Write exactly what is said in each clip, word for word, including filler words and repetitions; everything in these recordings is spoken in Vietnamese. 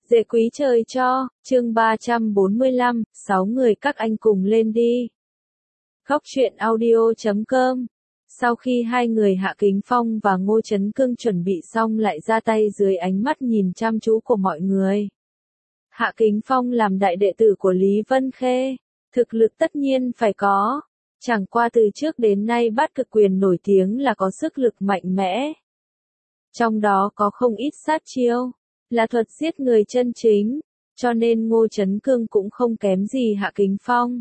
Dễ quý trời cho, chương ba trăm bốn mươi lăm, sáu người các anh cùng lên đi. Góc truyện audio chấm com. Sau khi hai người Hạ Kính Phong và Ngô Chấn Cương chuẩn bị xong lại ra tay dưới ánh mắt nhìn chăm chú của mọi người. Hạ Kính Phong làm đại đệ tử của Lý Vân Khê, thực lực tất nhiên phải có. Chẳng qua từ trước đến nay Bát Cực Quyền nổi tiếng là có sức lực mạnh mẽ. Trong đó có không ít sát chiêu, là thuật giết người chân chính, cho nên Ngô Chấn Cương cũng không kém gì Hạ Kính Phong.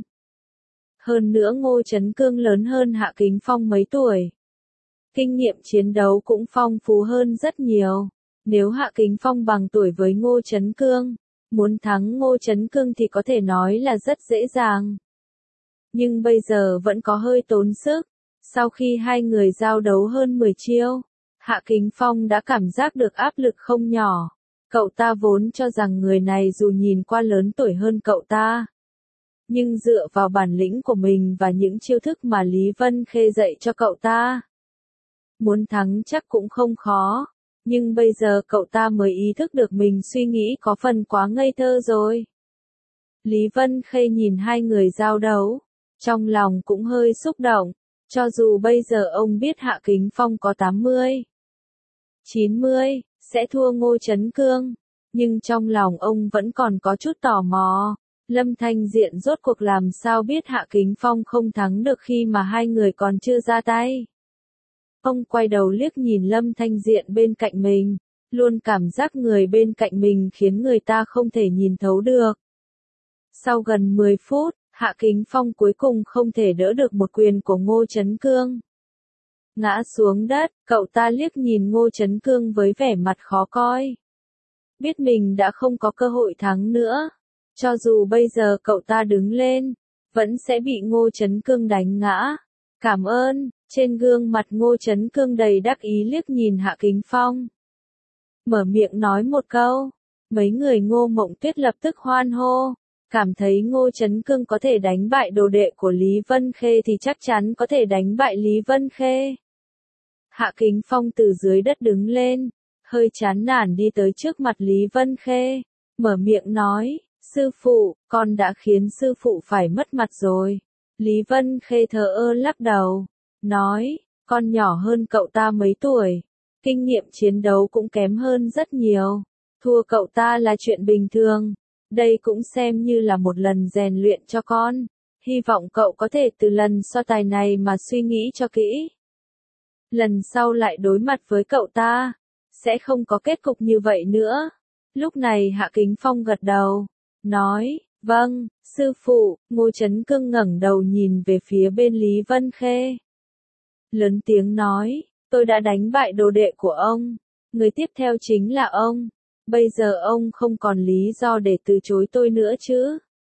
Hơn nữa Ngô Chấn Cương lớn hơn Hạ Kính Phong mấy tuổi. Kinh nghiệm chiến đấu cũng phong phú hơn rất nhiều. Nếu Hạ Kính Phong bằng tuổi với Ngô Chấn Cương, muốn thắng Ngô Chấn Cương thì có thể nói là rất dễ dàng. Nhưng bây giờ vẫn có hơi tốn sức. Sau khi hai người giao đấu hơn mười chiêu, Hạ Kính Phong đã cảm giác được áp lực không nhỏ. Cậu ta vốn cho rằng người này dù nhìn qua lớn tuổi hơn cậu ta, nhưng dựa vào bản lĩnh của mình và những chiêu thức mà Lý Vân Khê dạy cho cậu ta, muốn thắng chắc cũng không khó. Nhưng bây giờ cậu ta mới ý thức được mình suy nghĩ có phần quá ngây thơ rồi. Lý Vân Khê nhìn hai người giao đấu, trong lòng cũng hơi xúc động. Cho dù bây giờ ông biết Hạ Kính Phong có tám mươi, chín mươi, sẽ thua Ngô Chấn Cương, nhưng trong lòng ông vẫn còn có chút tò mò. Lâm Thanh Diện rốt cuộc làm sao biết Hạ Kính Phong không thắng được khi mà hai người còn chưa ra tay. Ông quay đầu liếc nhìn Lâm Thanh Diện bên cạnh mình, luôn cảm giác người bên cạnh mình khiến người ta không thể nhìn thấu được. Sau gần mười phút, Hạ Kính Phong cuối cùng không thể đỡ được một quyền của Ngô Chấn Cương. Ngã xuống đất, cậu ta liếc nhìn Ngô Chấn Cương với vẻ mặt khó coi. Biết mình đã không có cơ hội thắng nữa. Cho dù bây giờ cậu ta đứng lên, vẫn sẽ bị Ngô Chấn Cương đánh ngã. Cảm ơn, trên gương mặt Ngô Chấn Cương đầy đắc ý liếc nhìn Hạ Kính Phong. Mở miệng nói một câu, mấy người Ngô Mộng Tuyết lập tức hoan hô. Cảm thấy Ngô Chấn Cương có thể đánh bại đồ đệ của Lý Vân Khê thì chắc chắn có thể đánh bại Lý Vân Khê. Hạ Kính Phong từ dưới đất đứng lên, hơi chán nản đi tới trước mặt Lý Vân Khê, mở miệng nói, sư phụ, con đã khiến sư phụ phải mất mặt rồi. Lý Vân Khê thờ ơ lắc đầu, nói, con nhỏ hơn cậu ta mấy tuổi, kinh nghiệm chiến đấu cũng kém hơn rất nhiều, thua cậu ta là chuyện bình thường. Đây cũng xem như là một lần rèn luyện cho con, hy vọng cậu có thể từ lần so tài này mà suy nghĩ cho kỹ. Lần sau lại đối mặt với cậu ta, sẽ không có kết cục như vậy nữa. Lúc này Hạ Kính Phong gật đầu, nói, vâng, sư phụ. Ngô Chấn Cương ngẩng đầu nhìn về phía bên Lý Vân Khê. Lớn tiếng nói, tôi đã đánh bại đồ đệ của ông, người tiếp theo chính là ông. Bây giờ ông không còn lý do để từ chối tôi nữa chứ.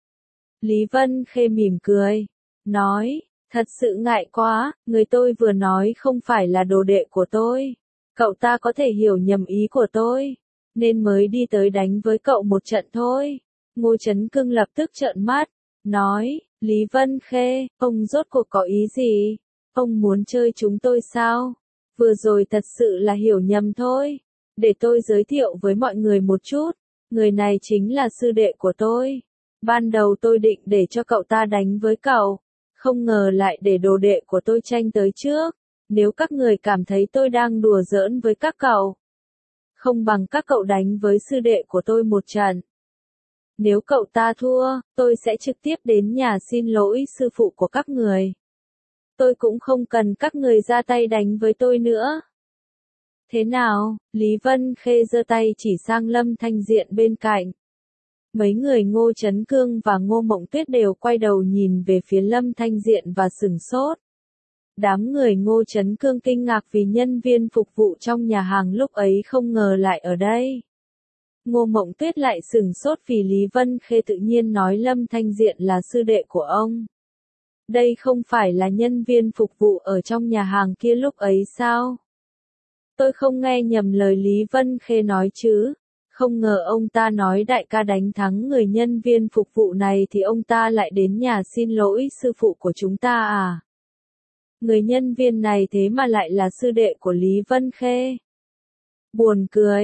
Lý Vân Khê mỉm cười, nói, thật sự ngại quá, người tôi vừa nói không phải là đồ đệ của tôi. Cậu ta có thể hiểu nhầm ý của tôi, nên mới đi tới đánh với cậu một trận thôi. Ngô Chấn Cương lập tức trợn mắt, nói, Lý Vân Khê, ông rốt cuộc có ý gì? Ông muốn chơi chúng tôi sao? Vừa rồi thật sự là hiểu nhầm thôi. Để tôi giới thiệu với mọi người một chút, người này chính là sư đệ của tôi. Ban đầu tôi định để cho cậu ta đánh với cậu, không ngờ lại để đồ đệ của tôi tranh tới trước. Nếu các người cảm thấy tôi đang đùa giỡn với các cậu, không bằng các cậu đánh với sư đệ của tôi một trận. Nếu cậu ta thua, tôi sẽ trực tiếp đến nhà xin lỗi sư phụ của các người. Tôi cũng không cần các người ra tay đánh với tôi nữa. Thế nào? Lý Vân Khê giơ tay chỉ sang Lâm Thanh Diện bên cạnh. Mấy người Ngô Chấn Cương và Ngô Mộng Tuyết đều quay đầu nhìn về phía Lâm Thanh Diện và sửng sốt. Đám người Ngô Chấn Cương kinh ngạc vì nhân viên phục vụ trong nhà hàng lúc ấy không ngờ lại ở đây. Ngô Mộng Tuyết lại sửng sốt vì Lý Vân Khê tự nhiên nói Lâm Thanh Diện là sư đệ của ông. Đây không phải là nhân viên phục vụ ở trong nhà hàng kia lúc ấy sao? Tôi không nghe nhầm lời Lý Vân Khê nói chứ. Không ngờ ông ta nói đại ca đánh thắng người nhân viên phục vụ này thì ông ta lại đến nhà xin lỗi sư phụ của chúng ta à? Người nhân viên này thế mà lại là sư đệ của Lý Vân Khê. Buồn cười,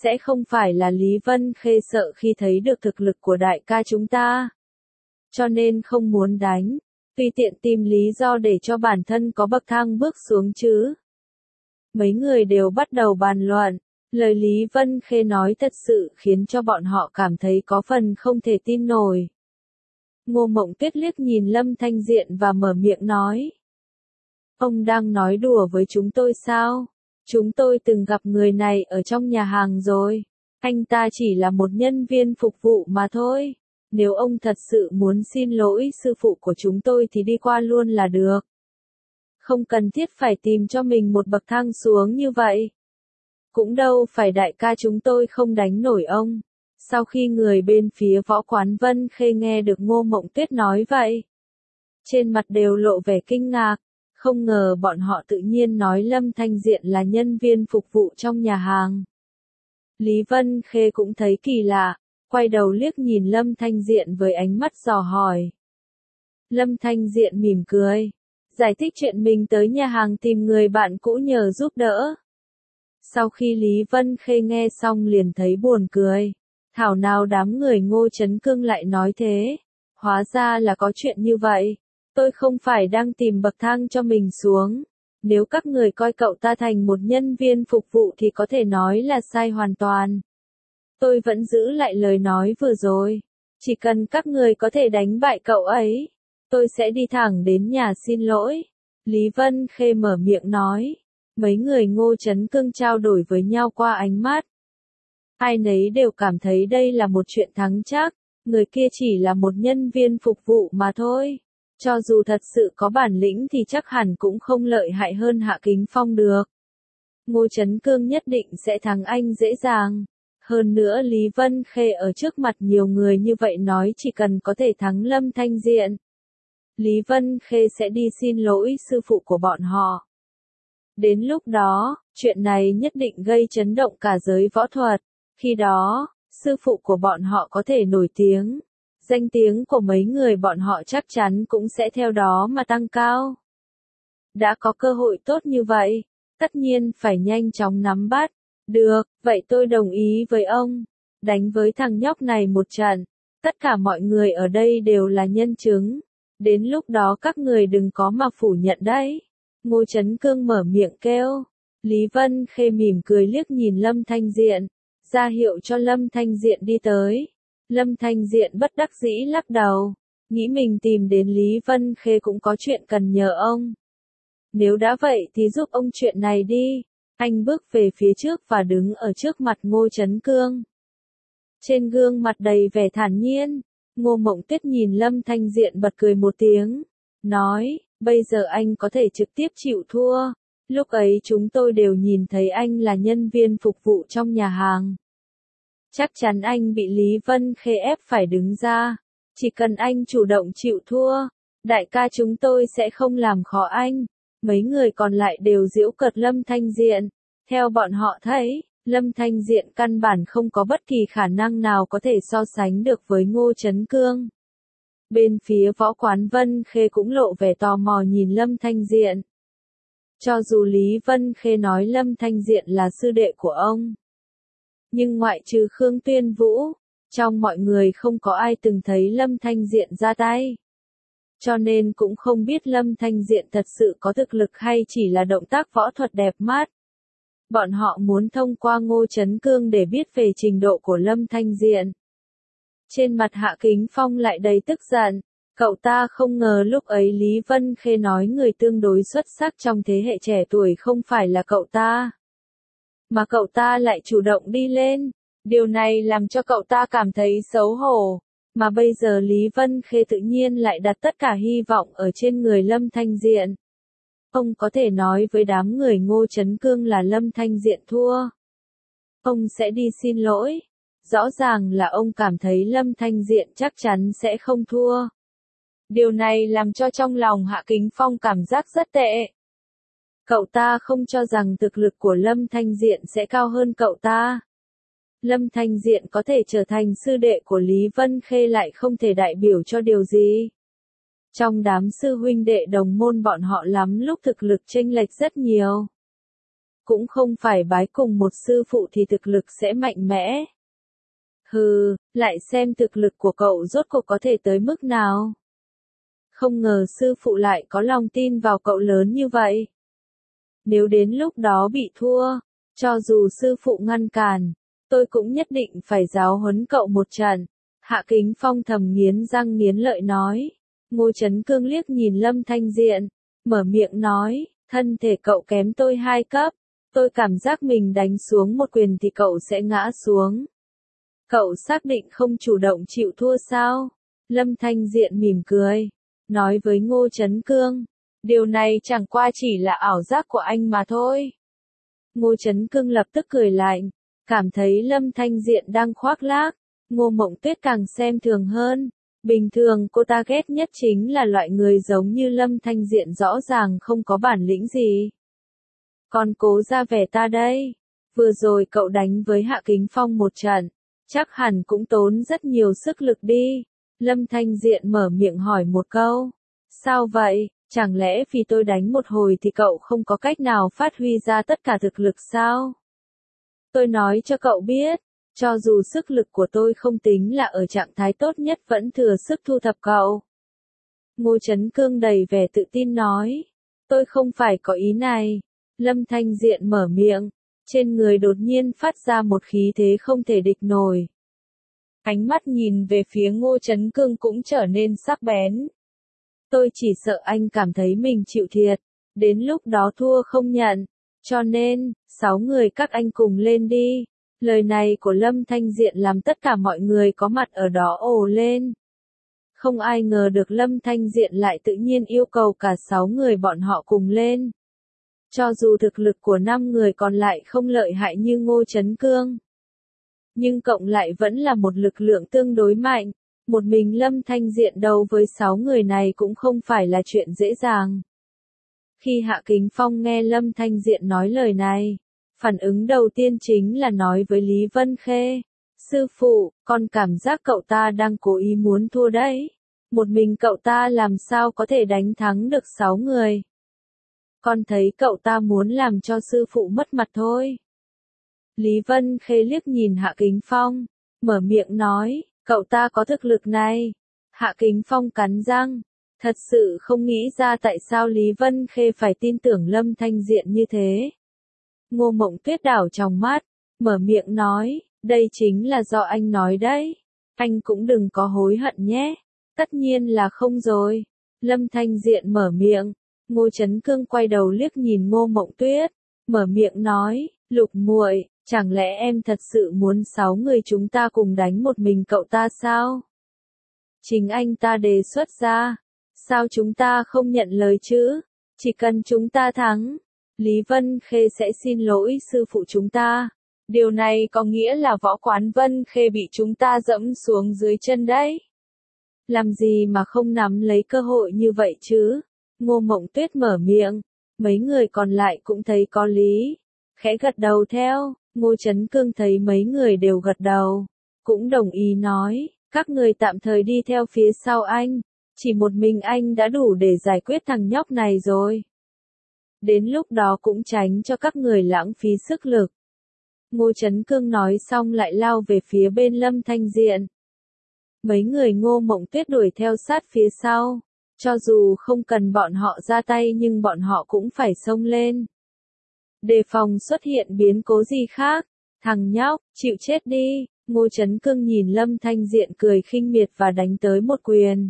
Sẽ không phải là Lý Vân Khê sợ khi thấy được thực lực của đại ca chúng ta, cho nên không muốn đánh, tùy tiện tìm lý do để cho bản thân có bậc thang bước xuống chứ. Mấy người đều bắt đầu bàn luận, lời Lý Vân Khê nói thật sự khiến cho bọn họ cảm thấy có phần không thể tin nổi. Ngô Mộng Tuyết liếc nhìn Lâm Thanh Diện và mở miệng nói. Ông đang nói đùa với chúng tôi sao? Chúng tôi từng gặp người này ở trong nhà hàng rồi. Anh ta chỉ là một nhân viên phục vụ mà thôi. Nếu ông thật sự muốn xin lỗi sư phụ của chúng tôi thì đi qua luôn là được. Không cần thiết phải tìm cho mình một bậc thang xuống như vậy. Cũng đâu phải đại ca chúng tôi không đánh nổi ông. Sau khi người bên phía Võ Quán Vân Khê nghe được Ngô Mộng Tuyết nói vậy, trên mặt đều lộ vẻ kinh ngạc, không ngờ bọn họ tự nhiên nói Lâm Thanh Diện là nhân viên phục vụ trong nhà hàng. Lý Vân Khê cũng thấy kỳ lạ, quay đầu liếc nhìn Lâm Thanh Diện với ánh mắt dò hỏi. Lâm Thanh Diện mỉm cười, giải thích chuyện mình tới nhà hàng tìm người bạn cũ nhờ giúp đỡ. Sau khi Lý Vân Khê nghe xong liền thấy buồn cười. Thảo nào đám người Ngô Chấn Cương lại nói thế. Hóa ra là có chuyện như vậy. Tôi không phải đang tìm bậc thang cho mình xuống. Nếu các người coi cậu ta thành một nhân viên phục vụ thì có thể nói là sai hoàn toàn. Tôi vẫn giữ lại lời nói vừa rồi. Chỉ cần các người có thể đánh bại cậu ấy, tôi sẽ đi thẳng đến nhà xin lỗi. Lý Vân Khê mở miệng nói. Mấy người Ngô Chấn Cương trao đổi với nhau qua ánh mắt. Ai nấy đều cảm thấy đây là một chuyện thắng chắc, người kia chỉ là một nhân viên phục vụ mà thôi. Cho dù thật sự có bản lĩnh thì chắc hẳn cũng không lợi hại hơn Hạ Kính Phong được. Ngô Chấn Cương nhất định sẽ thắng anh dễ dàng. Hơn nữa Lý Vân Khê ở trước mặt nhiều người như vậy nói chỉ cần có thể thắng Lâm Thanh Diện, Lý Vân Khê sẽ đi xin lỗi sư phụ của bọn họ. Đến lúc đó, chuyện này nhất định gây chấn động cả giới võ thuật. Khi đó, sư phụ của bọn họ có thể nổi tiếng. Danh tiếng của mấy người bọn họ chắc chắn cũng sẽ theo đó mà tăng cao. Đã có cơ hội tốt như vậy, tất nhiên phải nhanh chóng nắm bắt. Được, vậy tôi đồng ý với ông. Đánh với thằng nhóc này một trận. Tất cả mọi người ở đây đều là nhân chứng. Đến lúc đó các người đừng có mà phủ nhận đấy. Ngô Chấn Cương mở miệng kêu. Lý Vân Khê mỉm cười liếc nhìn Lâm Thanh Diện, ra hiệu cho Lâm Thanh Diện đi tới. Lâm Thanh Diện bất đắc dĩ lắc đầu, nghĩ mình tìm đến Lý Vân Khê cũng có chuyện cần nhờ ông. Nếu đã vậy thì giúp ông chuyện này đi. Anh bước về phía trước và đứng ở trước mặt Ngô Chấn Cương. Trên gương mặt đầy vẻ thản nhiên, Ngô Mộng Tuyết nhìn Lâm Thanh Diện bật cười một tiếng, nói, bây giờ anh có thể trực tiếp chịu thua. Lúc ấy chúng tôi đều nhìn thấy anh là nhân viên phục vụ trong nhà hàng. Chắc chắn anh bị Lý Vân Khê ép phải đứng ra. Chỉ cần anh chủ động chịu thua, đại ca chúng tôi sẽ không làm khó anh. Mấy người còn lại đều giễu cợt Lâm Thanh Diện. Theo bọn họ thấy, Lâm Thanh Diện căn bản không có bất kỳ khả năng nào có thể so sánh được với Ngô Chấn Cương. Bên phía Võ Quán Vân Khê cũng lộ vẻ tò mò nhìn Lâm Thanh Diện. Cho dù Lý Vân Khê nói Lâm Thanh Diện là sư đệ của ông, nhưng ngoại trừ Khương Tuyên Vũ, trong mọi người không có ai từng thấy Lâm Thanh Diện ra tay. Cho nên cũng không biết Lâm Thanh Diện thật sự có thực lực hay chỉ là động tác võ thuật đẹp mắt. Bọn họ muốn thông qua Ngô Chấn Cương để biết về trình độ của Lâm Thanh Diện. Trên mặt Hạ Kính Phong lại đầy tức giận. Cậu ta không ngờ lúc ấy Lý Vân Khê nói người tương đối xuất sắc trong thế hệ trẻ tuổi không phải là cậu ta. Mà cậu ta lại chủ động đi lên. Điều này làm cho cậu ta cảm thấy xấu hổ. Mà bây giờ Lý Vân Khê tự nhiên lại đặt tất cả hy vọng ở trên người Lâm Thanh Diện. Ông có thể nói với đám người Ngô Chấn Cương là Lâm Thanh Diện thua. Ông sẽ đi xin lỗi. Rõ ràng là ông cảm thấy Lâm Thanh Diện chắc chắn sẽ không thua. Điều này làm cho trong lòng Hạ Kính Phong cảm giác rất tệ. Cậu ta không cho rằng thực lực của Lâm Thanh Diện sẽ cao hơn cậu ta. Lâm Thanh Diện có thể trở thành sư đệ của Lý Vân Khê lại không thể đại biểu cho điều gì. Trong đám sư huynh đệ đồng môn bọn họ lắm lúc thực lực chênh lệch rất nhiều. cũng không phải bái cùng một sư phụ thì thực lực sẽ mạnh mẽ. Hừ, lại xem thực lực của cậu rốt cuộc có thể tới mức nào. Không ngờ sư phụ lại có lòng tin vào cậu lớn như vậy. Nếu đến lúc đó bị thua, cho dù sư phụ ngăn cản, tôi cũng nhất định phải giáo huấn cậu một trận. Hạ Kính Phong thầm nghiến răng nghiến lợi nói. Ngô Chấn Cương liếc nhìn Lâm Thanh Diện, mở miệng nói, thân thể cậu kém tôi hai cấp, tôi cảm giác mình đánh xuống một quyền thì cậu sẽ ngã xuống. Cậu xác định không chủ động chịu thua sao? Lâm Thanh Diện mỉm cười, nói với Ngô Chấn Cương, điều này chẳng qua chỉ là ảo giác của anh mà thôi. Ngô Chấn Cương lập tức cười lạnh, cảm thấy Lâm Thanh Diện đang khoác lác. Ngô Mộng Tuyết càng xem thường hơn. Bình thường cô ta ghét nhất chính là loại người giống như Lâm Thanh Diện rõ ràng không có bản lĩnh gì. Còn cố ra vẻ ta đây. Vừa rồi cậu đánh với Hạ Kính Phong một trận, chắc hẳn cũng tốn rất nhiều sức lực đi. Lâm Thanh Diện mở miệng hỏi một câu. Sao vậy, chẳng lẽ vì tôi đánh một hồi thì cậu không có cách nào phát huy ra tất cả thực lực sao? Tôi nói cho cậu biết. Cho dù sức lực của tôi không tính là ở trạng thái tốt nhất vẫn thừa sức thu thập cậu. Ngô Chấn Cương đầy vẻ tự tin nói. Tôi không phải có ý này. Lâm Thanh Diện mở miệng. Trên người đột nhiên phát ra một khí thế không thể địch nổi. Ánh mắt nhìn về phía Ngô Chấn Cương cũng trở nên sắc bén. Tôi chỉ sợ anh cảm thấy mình chịu thiệt. Đến lúc đó thua không nhận. Cho nên, sáu người các anh cùng lên đi. Lời này của Lâm Thanh Diện làm tất cả mọi người có mặt ở đó ồ lên. Không ai ngờ được Lâm Thanh Diện lại tự nhiên yêu cầu cả sáu người bọn họ cùng lên. Cho dù thực lực của năm người còn lại không lợi hại như Ngô Chấn Cương, nhưng cộng lại vẫn là một lực lượng tương đối mạnh. Một mình Lâm Thanh Diện đấu với sáu người này cũng không phải là chuyện dễ dàng. Khi Hạ Kính Phong nghe Lâm Thanh Diện nói lời này, phản ứng đầu tiên chính là nói với Lý Vân Khê. Sư phụ, con cảm giác cậu ta đang cố ý muốn thua đấy. Một mình cậu ta làm sao có thể đánh thắng được sáu người. Con thấy cậu ta muốn làm cho sư phụ mất mặt thôi. Lý Vân Khê liếc nhìn Hạ Kính Phong, mở miệng nói, cậu ta có thực lực này. Hạ Kính Phong cắn răng, thật sự không nghĩ ra tại sao Lý Vân Khê phải tin tưởng Lâm Thanh Diện như thế. Ngô Mộng Tuyết đảo trong mắt, mở miệng nói, đây chính là do anh nói đấy. Anh cũng đừng có hối hận nhé. Tất nhiên là không rồi. Lâm Thanh Diện mở miệng. Ngô Chấn Cương quay đầu liếc nhìn Ngô Mộng Tuyết, mở miệng nói, Lục muội, chẳng lẽ em thật sự muốn sáu người chúng ta cùng đánh một mình cậu ta sao? Chính anh ta đề xuất ra. Sao chúng ta không nhận lời chứ? Chỉ cần chúng ta thắng, Lý Vân Khê sẽ xin lỗi sư phụ chúng ta. Điều này có nghĩa là võ quán Vân Khê bị chúng ta dẫm xuống dưới chân đấy. Làm gì mà không nắm lấy cơ hội như vậy chứ? Ngô Mộng Tuyết mở miệng. Mấy người còn lại cũng thấy có lý. Khẽ gật đầu theo. Ngô Chấn Cương thấy mấy người đều gật đầu. Cũng đồng ý nói. Các người tạm thời đi theo phía sau anh. Chỉ một mình anh đã đủ để giải quyết thằng nhóc này rồi. Đến lúc đó cũng tránh cho các người lãng phí sức lực. Ngô Chấn Cương nói xong lại lao về phía bên Lâm Thanh Diện. Mấy người Ngô Mộng Tuyết đuổi theo sát phía sau. Cho dù không cần bọn họ ra tay nhưng bọn họ cũng phải xông lên. Đề phòng xuất hiện biến cố gì khác. Thằng nhóc, chịu chết đi. Ngô Chấn Cương nhìn Lâm Thanh Diện cười khinh miệt và đánh tới một quyền.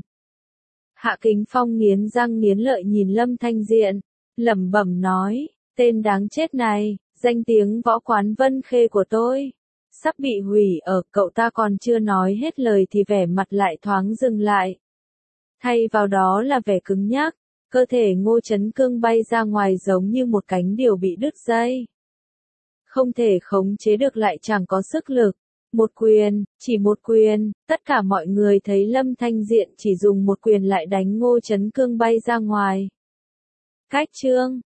Hạ Kính Phong nghiến răng nghiến lợi nhìn Lâm Thanh Diện, lẩm bẩm nói, tên đáng chết này, danh tiếng võ quán Vân Khê của tôi sắp bị hủy ở. Cậu ta còn chưa nói hết lời thì vẻ mặt lại thoáng dừng lại. Thay vào đó là vẻ cứng nhắc, cơ thể Ngô Chấn Cương bay ra ngoài giống như một cánh diều bị đứt dây. Không thể khống chế được lại chẳng có sức lực. Một quyền, chỉ một quyền, tất cả mọi người thấy Lâm Thanh Diện chỉ dùng một quyền lại đánh Ngô Chấn Cương bay ra ngoài. Cách chương